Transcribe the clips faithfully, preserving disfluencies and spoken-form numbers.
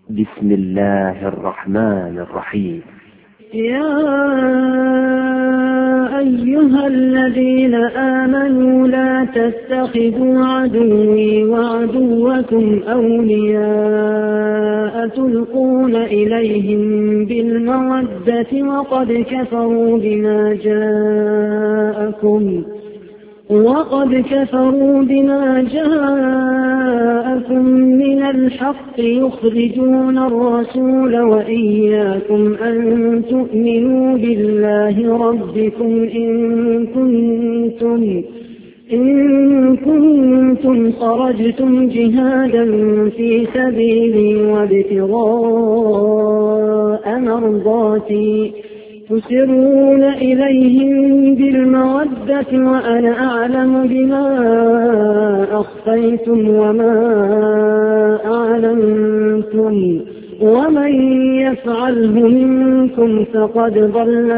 بسم الله الرحمن الرحيم. يا أيها الذين آمنوا لا تتخذوا عدوي وعدوكم أولياء تلقون إليهم بالمودة وقد كفروا بما جاءكم وقد كفروا بما جاءكم من الحق يخرجون الرسول وإياكم أن تؤمنوا بالله ربكم إن كنتم إن كنتم خرجتم جهادا في سبيلي وابتغاء مرضاتي تسرون إليهم بالمودة وأنا أعلم بما أخفيتم وما أعلنتم ومن يفعله منكم فقد ضل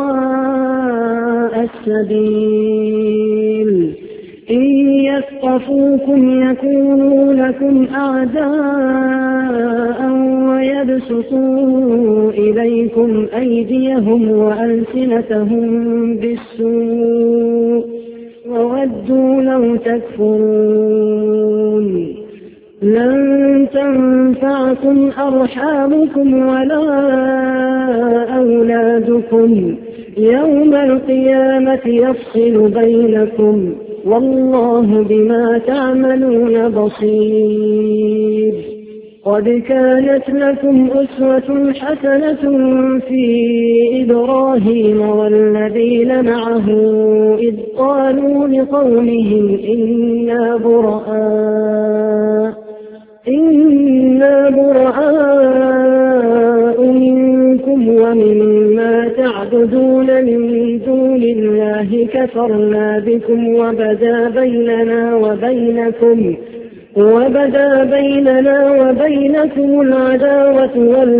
سواء السبيل. إن يثقفوكم يكونوا لكم أعداء ويبسطوا إليكم أيديهم وألسنتهم بالسوء وودوا لو تكفرون. لن تنفعكم أرحامكم ولا أولادكم يوم القيامة يفصل بينكم والله بما تعملون بصير. قد كانت لكم أسوة حسنة في إبراهيم والذين معه إذ قالوا لقومهم إنا براء إنا براء منكم ومما تعبدون من دون الله كفرنا بكم وبدا بيننا وبينكم وبدا بيننا وبينكم العداوة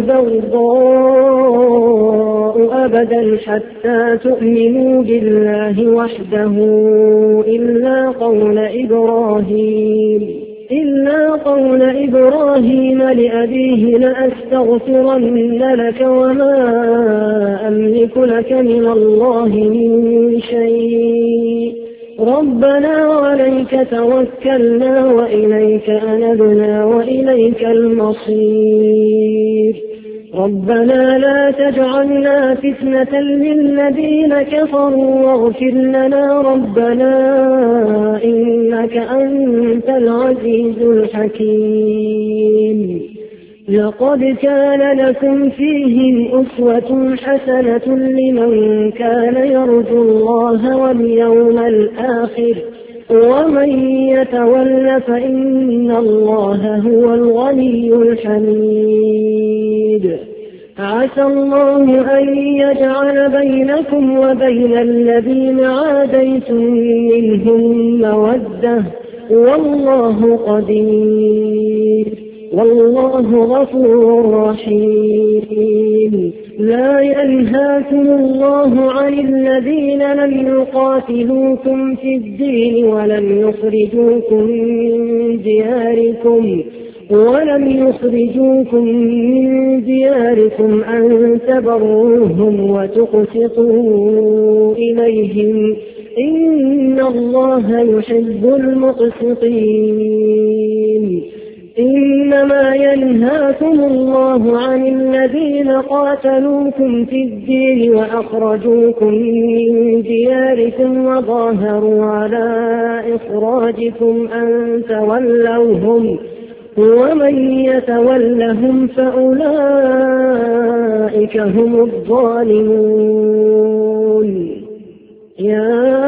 والبغضاء أبدا حتى تؤمنوا بالله وحده إلا قول إبراهيم إلا قول إبراهيم لأبيه لأستغفرن لك وما أملك لك من الله من شيء ربنا عليك توكلنا وإليك أنبنا وإليك المصير. ربنا لا تجعلنا فتنة للذين كفروا واغفر لنا ربنا إنك أنت العزيز الحكيم. لقد كان لكم فيهم أسوة حسنة لمن كان يرجو الله واليوم الآخر ومن يتول فإن الله هو الغني الحميد. عسى الله أن يجعل بينكم وبين الذين عاديتم منهم مودة والله قدير والله غفور رحيم. لا ينهاكم الله عن الذين لم يقاتلوكم في الدين ولم يخرجوكم من دياركم ولم يخرجوكم من دياركم أن تبروهم وتقسطوا إليهم إن الله يحب المقسطين. إنما ينهاكم الله عن الذين قاتلوكم في الدين وأخرجوكم من دياركم وظاهروا على إخراجكم أن تولوهم ومن يتولهم فأولئك هم الظالمون. يا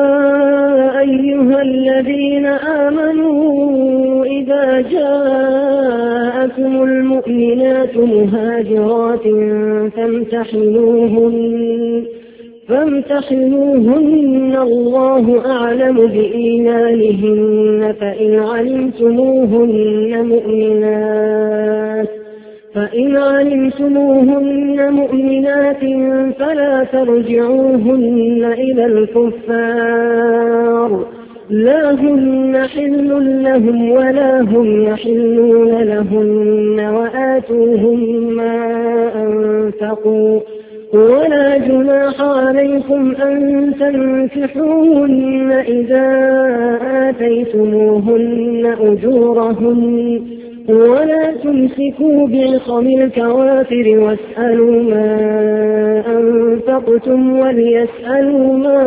أيها الذين آمنوا إذا جاءكم المؤمنات مهاجرات فامتحنوهن فامتحنوهن الله أعلم بإيمانهن فإن علمتموهن مؤمنات فإن علمتموهن مؤمنات فلا ترجعوهن إلى الكفار لا هن حل لهم ولا هم يحلون لهن وآتوهم ما أنفقوا ولا جناح عليكم أن تنكحوهن إذا آتيتموهن أجورهن ولا تمسكوا بعصم الكوافر واسألوا ما أنفقتم وليسألوا ما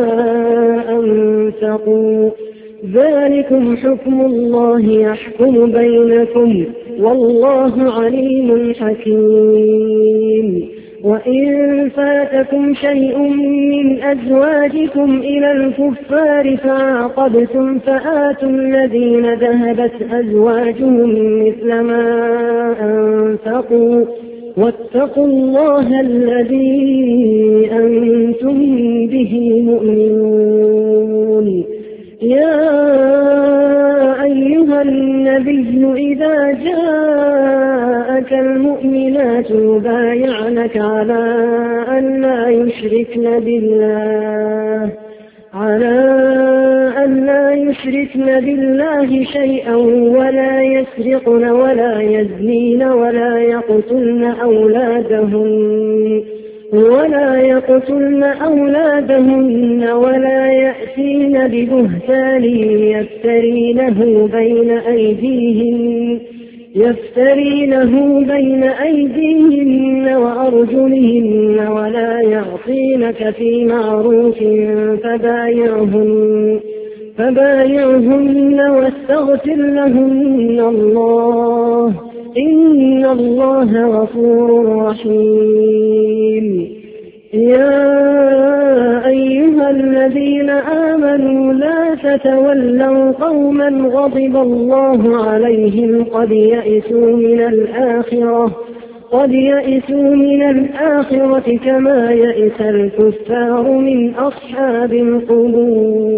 أنفقوا ذلكم حكم الله يحكم بينكم والله عليم حكيم. وإن فاتكم شيء من أزواجكم إلى الكفار فعاقبتم فآتوا الذين ذهبت أزواجهم مثل ما أنفقوا واتقوا الله الذي أنتم به مؤمنون. يا أيها النبي إذا جاءك المؤمنات يبايعنك على أن لا يشركن بالله على أن لا يشركن بالله شيئا ولا يسرقن ولا يزنين ولا يقتلن أولادهن ولا يقتلن أولادهن ولا يأتين ببهتان يفترينه بين أيديهن يفترينه بين أيديهن وأرجلهن ولا يعصينك في معروف فبايعهن فبايعهن واستغفر لهن الله إن الله غفور رحيم. يا أيها الذين آمنوا لا تتولوا قوما غضب الله عليهم قد يئسوا من الآخرة قد يئسوا من الآخرة كما يئس الكفار من أصحاب القبور.